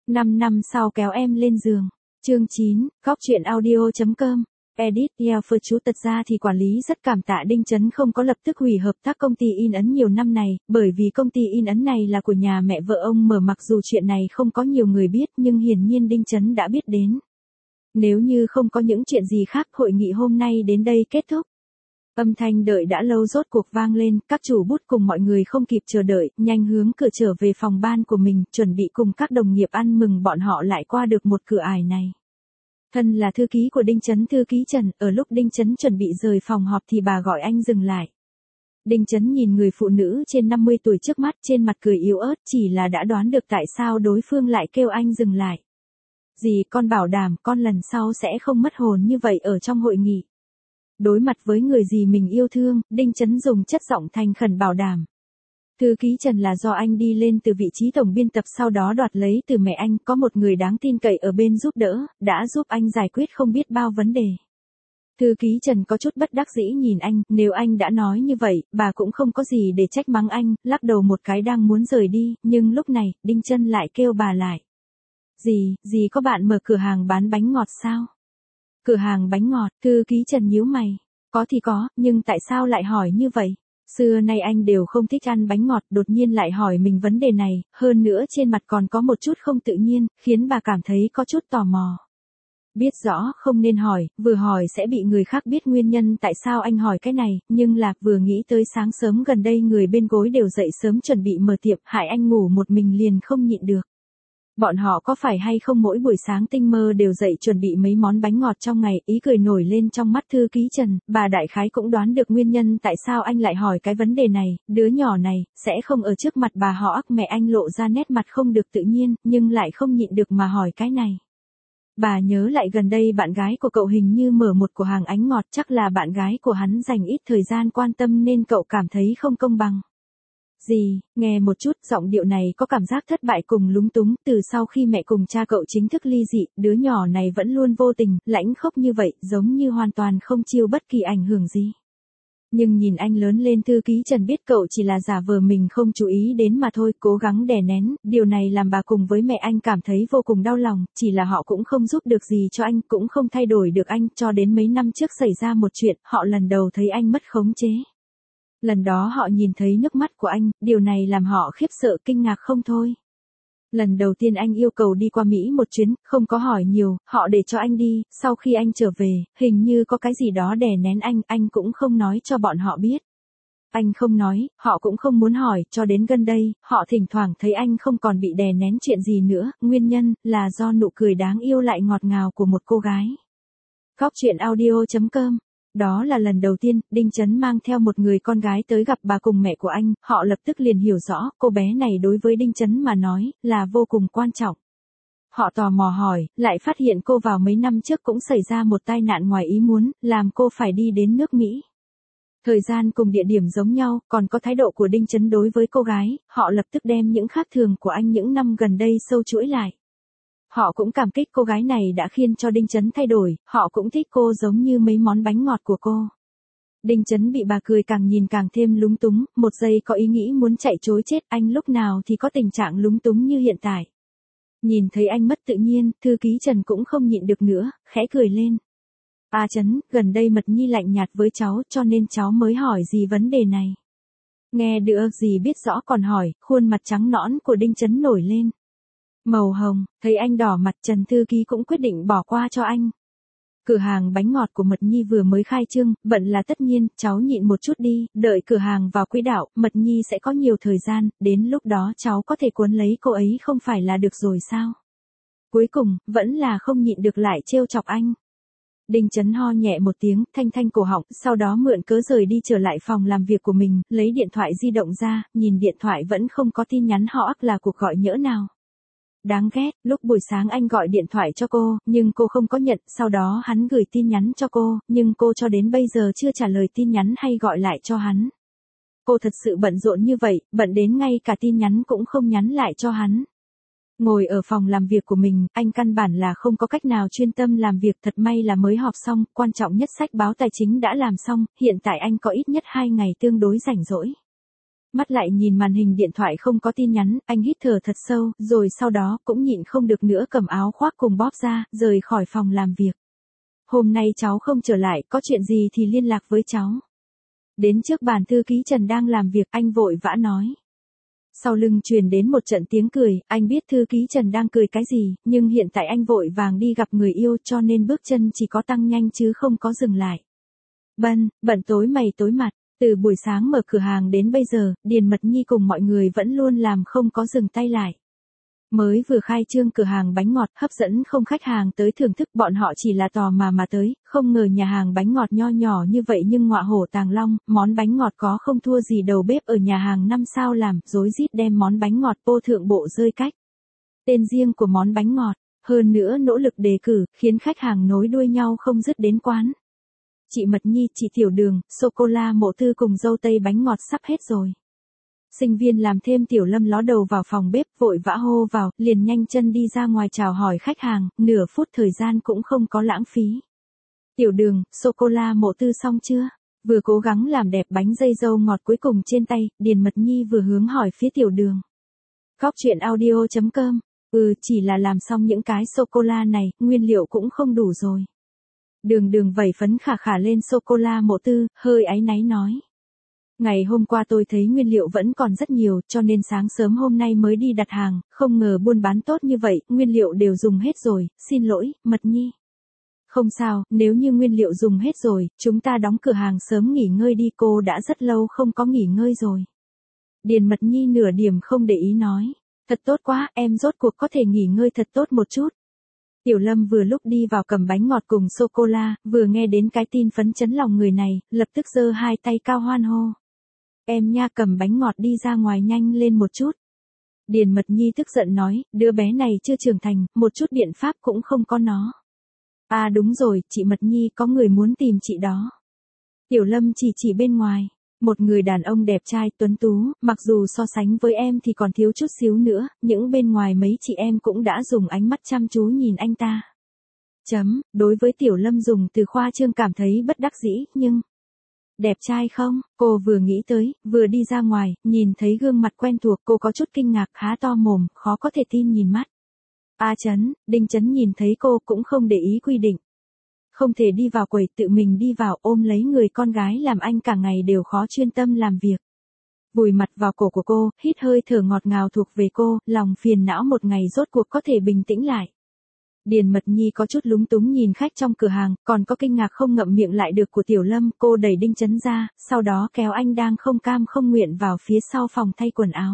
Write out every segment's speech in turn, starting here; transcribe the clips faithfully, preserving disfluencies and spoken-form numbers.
năm năm sau kéo em lên giường. Chương chín, góc truyện audio chấm com. Edit, yeah, phơ chú thật ra thì quản lý rất cảm tạ Đinh Chấn không có lập tức hủy hợp tác công ty in ấn nhiều năm này, bởi vì công ty in ấn này là của nhà mẹ vợ ông mở, mặc dù chuyện này không có nhiều người biết nhưng hiển nhiên Đinh Chấn đã biết đến. Nếu như không có những chuyện gì khác, hội nghị hôm nay đến đây kết thúc. Âm thanh đợi đã lâu rốt cuộc vang lên, các chủ bút cùng mọi người không kịp chờ đợi, nhanh hướng cửa trở về phòng ban của mình, chuẩn bị cùng các đồng nghiệp ăn mừng bọn họ lại qua được một cửa ải này. Thân là thư ký của Đinh Chấn, thư ký Trần, ở lúc Đinh Chấn chuẩn bị rời phòng họp thì bà gọi anh dừng lại. Đinh Chấn nhìn người phụ nữ trên năm mươi tuổi trước mắt, trên mặt cười yếu ớt, chỉ là đã đoán được tại sao đối phương lại kêu anh dừng lại. Dì, con bảo đảm con lần sau sẽ không mất hồn như vậy ở trong hội nghị. Đối mặt với người dì mình yêu thương, Đinh Chấn dùng chất giọng thành khẩn bảo đảm. Thư ký Trần, là do anh đi lên từ vị trí tổng biên tập sau đó đoạt lấy từ mẹ anh, có một người đáng tin cậy ở bên giúp đỡ, đã giúp anh giải quyết không biết bao vấn đề. Thư ký Trần có chút bất đắc dĩ nhìn anh, nếu anh đã nói như vậy, bà cũng không có gì để trách mắng anh, lắc đầu một cái đang muốn rời đi, nhưng lúc này, Đinh Chấn lại kêu bà lại. Dì, dì có bạn mở cửa hàng bán bánh ngọt sao? Cửa hàng bánh ngọt, thư ký Trần nhíu mày. Có thì có, nhưng tại sao lại hỏi như vậy? Xưa nay anh đều không thích ăn bánh ngọt, đột nhiên lại hỏi mình vấn đề này, hơn nữa trên mặt còn có một chút không tự nhiên, khiến bà cảm thấy có chút tò mò. Biết rõ không nên hỏi, vừa hỏi sẽ bị người khác biết nguyên nhân tại sao anh hỏi cái này, nhưng là vừa nghĩ tới sáng sớm gần đây người bên gối đều dậy sớm chuẩn bị mở tiệm, hại anh ngủ một mình liền không nhịn được. Bọn họ có phải hay không mỗi buổi sáng tinh mơ đều dậy chuẩn bị mấy món bánh ngọt trong ngày, ý cười nổi lên trong mắt thư ký Trần, bà đại khái cũng đoán được nguyên nhân tại sao anh lại hỏi cái vấn đề này, đứa nhỏ này, sẽ không ở trước mặt bà họ ắc mẹ anh lộ ra nét mặt không được tự nhiên, nhưng lại không nhịn được mà hỏi cái này. Bà nhớ lại gần đây bạn gái của cậu hình như mở một cửa hàng bánh ngọt, chắc là bạn gái của hắn dành ít thời gian quan tâm nên cậu cảm thấy không công bằng. Dì, nghe một chút, giọng điệu này có cảm giác thất bại cùng lúng túng, từ sau khi mẹ cùng cha cậu chính thức ly dị, đứa nhỏ này vẫn luôn vô tình, lãnh khốc như vậy, giống như hoàn toàn không chịu bất kỳ ảnh hưởng gì. Nhưng nhìn anh lớn lên, thư ký Trần biết cậu chỉ là giả vờ mình không chú ý đến mà thôi, cố gắng đè nén, điều này làm bà cùng với mẹ anh cảm thấy vô cùng đau lòng, chỉ là họ cũng không giúp được gì cho anh, cũng không thay đổi được anh, cho đến mấy năm trước xảy ra một chuyện, họ lần đầu thấy anh mất khống chế. Lần đó họ nhìn thấy nước mắt của anh, điều này làm họ khiếp sợ kinh ngạc không thôi. Lần đầu tiên anh yêu cầu đi qua Mỹ một chuyến, không có hỏi nhiều, họ để cho anh đi, sau khi anh trở về, hình như có cái gì đó đè nén anh, anh cũng không nói cho bọn họ biết. Anh không nói, họ cũng không muốn hỏi, cho đến gần đây, họ thỉnh thoảng thấy anh không còn bị đè nén chuyện gì nữa, nguyên nhân là do nụ cười đáng yêu lại ngọt ngào của một cô gái. Góc truyện audio chấm com. Đó là lần đầu tiên, Đinh Chấn mang theo một người con gái tới gặp bà cùng mẹ của anh, họ lập tức liền hiểu rõ, cô bé này đối với Đinh Chấn mà nói, là vô cùng quan trọng. Họ tò mò hỏi, lại phát hiện cô vào mấy năm trước cũng xảy ra một tai nạn ngoài ý muốn, làm cô phải đi đến nước Mỹ. Thời gian cùng địa điểm giống nhau, còn có thái độ của Đinh Chấn đối với cô gái, họ lập tức đem những khác thường của anh những năm gần đây sâu chuỗi lại. Họ cũng cảm kích cô gái này đã khiến cho Đinh Chấn thay đổi, họ cũng thích cô giống như mấy món bánh ngọt của cô. Đinh Chấn bị bà cười càng nhìn càng thêm lúng túng, một giây có ý nghĩ muốn chạy trối chết, anh lúc nào thì có tình trạng lúng túng như hiện tại. Nhìn thấy anh mất tự nhiên, thư ký Trần cũng không nhịn được nữa, khẽ cười lên. À Chấn, gần đây Mật Nhi lạnh nhạt với cháu cho nên cháu mới hỏi gì vấn đề này. Nghe được gì biết rõ còn hỏi, khuôn mặt trắng nõn của Đinh Chấn nổi lên. Màu hồng, thấy anh đỏ mặt, Trần thư ký cũng quyết định bỏ qua cho anh. Cửa hàng bánh ngọt của Mật Nhi vừa mới khai trương, bận là tất nhiên, cháu nhịn một chút đi, đợi cửa hàng vào quỹ đạo, Mật Nhi sẽ có nhiều thời gian, đến lúc đó cháu có thể cuốn lấy cô ấy không phải là được rồi sao? Cuối cùng, vẫn là không nhịn được lại trêu chọc anh. Đinh Chấn ho nhẹ một tiếng, thanh thanh cổ họng, sau đó mượn cớ rời đi trở lại phòng làm việc của mình, lấy điện thoại di động ra, nhìn điện thoại vẫn không có tin nhắn họ ắc là cuộc gọi nhỡ nào. Đáng ghét, lúc buổi sáng anh gọi điện thoại cho cô, nhưng cô không có nhận, sau đó hắn gửi tin nhắn cho cô, nhưng cô cho đến bây giờ chưa trả lời tin nhắn hay gọi lại cho hắn. Cô thật sự bận rộn như vậy, bận đến ngay cả tin nhắn cũng không nhắn lại cho hắn. Ngồi ở phòng làm việc của mình, anh căn bản là không có cách nào chuyên tâm làm việc, thật may là mới họp xong, quan trọng nhất sách báo tài chính đã làm xong, hiện tại anh có ít nhất hai ngày tương đối rảnh rỗi. Mắt lại nhìn màn hình điện thoại không có tin nhắn, anh hít thở thật sâu, rồi sau đó cũng nhịn không được nữa cầm áo khoác cùng bóp ra, rời khỏi phòng làm việc. Hôm nay cháu không trở lại, có chuyện gì thì liên lạc với cháu. Đến trước bàn thư ký Trần đang làm việc, anh vội vã nói. Sau lưng truyền đến một trận tiếng cười, anh biết thư ký Trần đang cười cái gì, nhưng hiện tại anh vội vàng đi gặp người yêu cho nên bước chân chỉ có tăng nhanh chứ không có dừng lại. Bân, bận tối mày tối mặt, từ buổi sáng mở cửa hàng đến bây giờ, Điền Mật Nhi cùng mọi người vẫn luôn làm không có dừng tay lại. Mới vừa khai trương cửa hàng bánh ngọt hấp dẫn không khách hàng tới thưởng thức, bọn họ chỉ là tò mò mà tới, không ngờ nhà hàng bánh ngọt nho nhỏ như vậy nhưng ngọa hổ tàng long, món bánh ngọt có không thua gì đầu bếp ở nhà hàng năm sao làm, rối rít đem món bánh ngọt vô thượng bộ rơi cách. Tên riêng của món bánh ngọt, hơn nữa nỗ lực đề cử, khiến khách hàng nối đuôi nhau không dứt đến quán. Chị Mật Nhi, chị Tiểu Đường, sô-cô-la Mộ Tư cùng dâu tây bánh ngọt sắp hết rồi. Sinh viên làm thêm Tiểu Lâm ló đầu vào phòng bếp, vội vã hô vào, liền nhanh chân đi ra ngoài chào hỏi khách hàng, nửa phút thời gian cũng không có lãng phí. Tiểu Đường, sô-cô-la Mộ Tư xong chưa? Vừa cố gắng làm đẹp bánh dây dâu ngọt cuối cùng trên tay, Điền Mật Nhi vừa hướng hỏi phía Tiểu Đường. Góc truyện audio chấm com, ừ chỉ là làm xong những cái sô-cô-la này, nguyên liệu cũng không đủ rồi. Đường Đường vẩy phấn khả khả lên sô-cô-la Mộ Tư, hơi áy náy nói. Ngày hôm qua tôi thấy nguyên liệu vẫn còn rất nhiều, cho nên sáng sớm hôm nay mới đi đặt hàng, không ngờ buôn bán tốt như vậy, nguyên liệu đều dùng hết rồi, xin lỗi, Mật Nhi. Không sao, nếu như nguyên liệu dùng hết rồi, chúng ta đóng cửa hàng sớm nghỉ ngơi đi, cô đã rất lâu không có nghỉ ngơi rồi. Điền Mật Nhi nửa điểm không để ý nói, thật tốt quá, em rốt cuộc có thể nghỉ ngơi thật tốt một chút. Tiểu Lâm vừa lúc đi vào cầm bánh ngọt cùng sô-cô-la, vừa nghe đến cái tin phấn chấn lòng người này, lập tức giơ hai tay cao hoan hô. Em nha, cầm bánh ngọt đi ra ngoài nhanh lên một chút. Điền Mật Nhi tức giận nói, đứa bé này chưa trưởng thành, một chút biện pháp cũng không có nó. À đúng rồi, chị Mật Nhi, có người muốn tìm chị đó. Tiểu Lâm chỉ chỉ bên ngoài, một người đàn ông đẹp trai tuấn tú, mặc dù so sánh với em thì còn thiếu chút xíu nữa, những bên ngoài mấy chị em cũng đã dùng ánh mắt chăm chú nhìn anh ta. Chấm, đối với Tiểu Lâm dùng từ khoa trương cảm thấy bất đắc dĩ, nhưng... Đẹp trai không? Cô vừa nghĩ tới, vừa đi ra ngoài, nhìn thấy gương mặt quen thuộc, cô có chút kinh ngạc, há to mồm, khó có thể tin nhìn mắt. A Chấn, Đinh Chấn nhìn thấy cô cũng không để ý quy định. Không thể đi vào quầy, tự mình đi vào ôm lấy người con gái làm anh cả ngày đều khó chuyên tâm làm việc. Vùi mặt vào cổ của cô, hít hơi thở ngọt ngào thuộc về cô, lòng phiền não một ngày rốt cuộc có thể bình tĩnh lại. Điền Mật Nhi có chút lúng túng nhìn khách trong cửa hàng, còn có kinh ngạc không ngậm miệng lại được của Tiểu Lâm, cô đẩy Đinh Chấn ra, sau đó kéo anh đang không cam không nguyện vào phía sau phòng thay quần áo.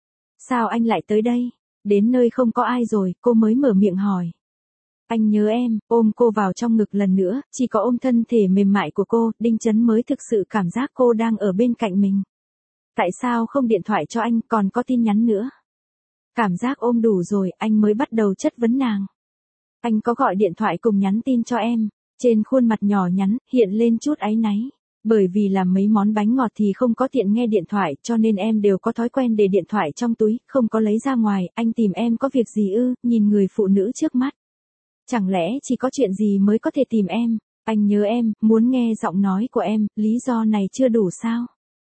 Sao anh lại tới đây? Đến nơi không có ai rồi, cô mới mở miệng hỏi. Anh nhớ em, ôm cô vào trong ngực lần nữa, chỉ có ôm thân thể mềm mại của cô, Đinh Chấn mới thực sự cảm giác cô đang ở bên cạnh mình. Tại sao không điện thoại cho anh, còn có tin nhắn nữa? Cảm giác ôm đủ rồi, anh mới bắt đầu chất vấn nàng. Anh có gọi điện thoại cùng nhắn tin cho em, trên khuôn mặt nhỏ nhắn, hiện lên chút áy náy. Bởi vì làm mấy món bánh ngọt thì không có tiện nghe điện thoại, cho nên em đều có thói quen để điện thoại trong túi, không có lấy ra ngoài, anh tìm em có việc gì ư, nhìn người phụ nữ trước mắt. Chẳng lẽ chỉ có chuyện gì mới có thể tìm em, anh nhớ em, muốn nghe giọng nói của em, lý do này chưa đủ sao?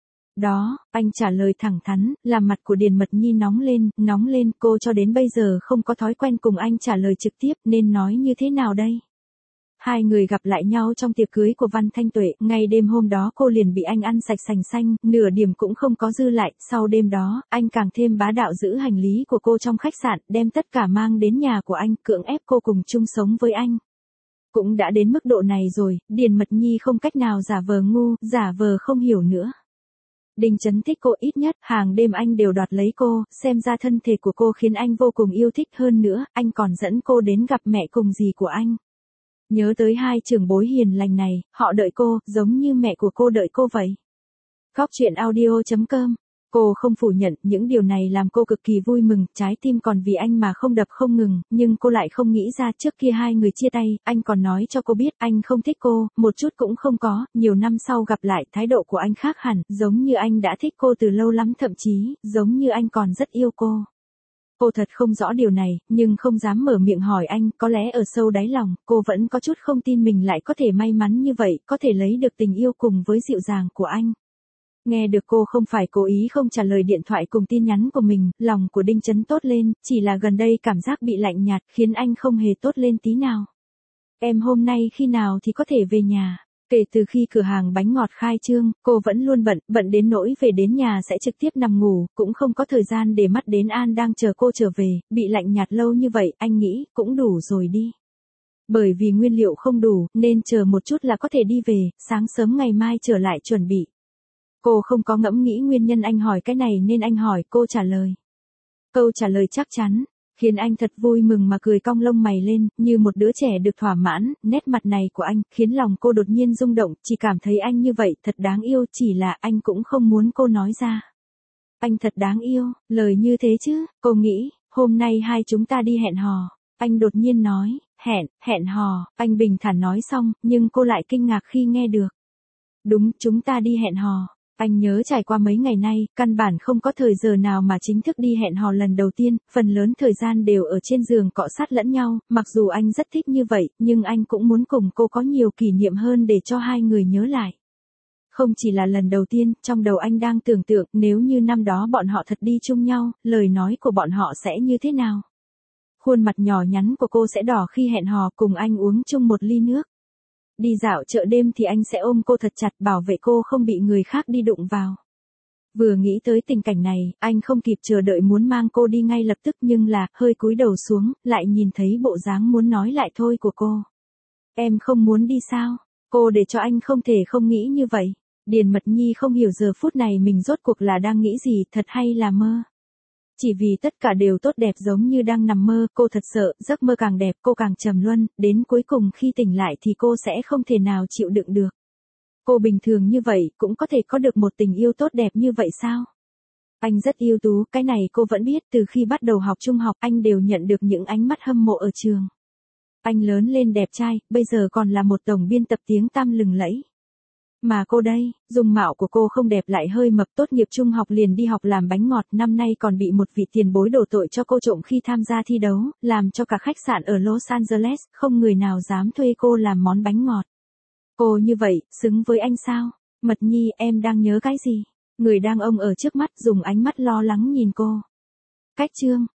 Đó, anh trả lời thẳng thắn, làm mặt của Điền Mật Nhi nóng lên, nóng lên, cô cho đến bây giờ không có thói quen cùng anh trả lời trực tiếp, nên nói như thế nào đây? Hai người gặp lại nhau trong tiệc cưới của Văn Thanh Tuệ, ngày đêm hôm đó cô liền bị anh ăn sạch sành xanh, nửa điểm cũng không có dư lại, sau đêm đó, anh càng thêm bá đạo giữ hành lý của cô trong khách sạn, đem tất cả mang đến nhà của anh, cưỡng ép cô cùng chung sống với anh. Cũng đã đến mức độ này rồi, Điền Mật Nhi không cách nào giả vờ ngu, giả vờ không hiểu nữa. Đinh Chấn thích cô ít nhất, hàng đêm anh đều đoạt lấy cô, xem ra thân thể của cô khiến anh vô cùng yêu thích hơn nữa, anh còn dẫn cô đến gặp mẹ cùng dì của anh. Nhớ tới hai trưởng bối hiền lành này, họ đợi cô, giống như mẹ của cô đợi cô vậy. Góc truyện audio chấm com. Cô không phủ nhận, những điều này làm cô cực kỳ vui mừng, trái tim còn vì anh mà không đập không ngừng, nhưng cô lại không nghĩ ra trước kia hai người chia tay, anh còn nói cho cô biết anh không thích cô, một chút cũng không có, nhiều năm sau gặp lại, thái độ của anh khác hẳn, giống như anh đã thích cô từ lâu lắm, thậm chí, giống như anh còn rất yêu cô. Cô thật không rõ điều này, nhưng không dám mở miệng hỏi anh, có lẽ ở sâu đáy lòng, cô vẫn có chút không tin mình lại có thể may mắn như vậy, có thể lấy được tình yêu cùng với dịu dàng của anh. Nghe được cô không phải cố ý không trả lời điện thoại cùng tin nhắn của mình, lòng của Đinh Chấn tốt lên, chỉ là gần đây cảm giác bị lạnh nhạt khiến anh không hề tốt lên tí nào. Em hôm nay khi nào thì có thể về nhà? Kể từ khi cửa hàng bánh ngọt khai trương, cô vẫn luôn bận, bận đến nỗi về đến nhà sẽ trực tiếp nằm ngủ, cũng không có thời gian để mắt đến An đang chờ cô trở về, bị lạnh nhạt lâu như vậy, anh nghĩ, cũng đủ rồi đi. Bởi vì nguyên liệu không đủ, nên chờ một chút là có thể đi về, sáng sớm ngày mai trở lại chuẩn bị. Cô không có ngẫm nghĩ nguyên nhân anh hỏi cái này nên anh hỏi, cô trả lời. Câu trả lời chắc chắn, khiến anh thật vui mừng mà cười cong lông mày lên, như một đứa trẻ được thỏa mãn, nét mặt này của anh, khiến lòng cô đột nhiên rung động, chỉ cảm thấy anh như vậy, thật đáng yêu, chỉ là anh cũng không muốn cô nói ra. Anh thật đáng yêu, lời như thế chứ, cô nghĩ, hôm nay hai chúng ta đi hẹn hò. Anh đột nhiên nói, hẹn, hẹn hò, anh bình thản nói xong, nhưng cô lại kinh ngạc khi nghe được. Đúng, chúng ta đi hẹn hò. Anh nhớ trải qua mấy ngày nay, căn bản không có thời giờ nào mà chính thức đi hẹn hò lần đầu tiên, phần lớn thời gian đều ở trên giường cọ sát lẫn nhau, mặc dù anh rất thích như vậy, nhưng anh cũng muốn cùng cô có nhiều kỷ niệm hơn để cho hai người nhớ lại. Không chỉ là lần đầu tiên, trong đầu anh đang tưởng tượng nếu như năm đó bọn họ thật đi chung nhau, lời nói của bọn họ sẽ như thế nào. Khuôn mặt nhỏ nhắn của cô sẽ đỏ khi hẹn hò cùng anh uống chung một ly nước. Đi dạo chợ đêm thì anh sẽ ôm cô thật chặt bảo vệ cô không bị người khác đi đụng vào. Vừa nghĩ tới tình cảnh này, anh không kịp chờ đợi muốn mang cô đi ngay lập tức nhưng là, hơi cúi đầu xuống, lại nhìn thấy bộ dáng muốn nói lại thôi của cô. Em không muốn đi sao? Cô để cho anh không thể không nghĩ như vậy. Điền Mật Nhi không hiểu giờ phút này mình rốt cuộc là đang nghĩ gì, thật hay là mơ. Chỉ vì tất cả đều tốt đẹp giống như đang nằm mơ, cô thật sợ, giấc mơ càng đẹp cô càng trầm luân, đến cuối cùng khi tỉnh lại thì cô sẽ không thể nào chịu đựng được. Cô bình thường như vậy, cũng có thể có được một tình yêu tốt đẹp như vậy sao? Anh rất ưu tú, cái này cô vẫn biết, từ khi bắt đầu học trung học anh đều nhận được những ánh mắt hâm mộ ở trường. Anh lớn lên đẹp trai, bây giờ còn là một tổng biên tập tiếng tăm lừng lẫy. Mà cô đây, dung mạo của cô không đẹp lại hơi mập, tốt nghiệp trung học liền đi học làm bánh ngọt, năm nay còn bị một vị tiền bối đổ tội cho cô trộm khi tham gia thi đấu, làm cho cả khách sạn ở Los Angeles, không người nào dám thuê cô làm món bánh ngọt. Cô như vậy, xứng với anh sao? Mật Nhi, em đang nhớ cái gì? Người đang ôm ở trước mắt dùng ánh mắt lo lắng nhìn cô. Cách chương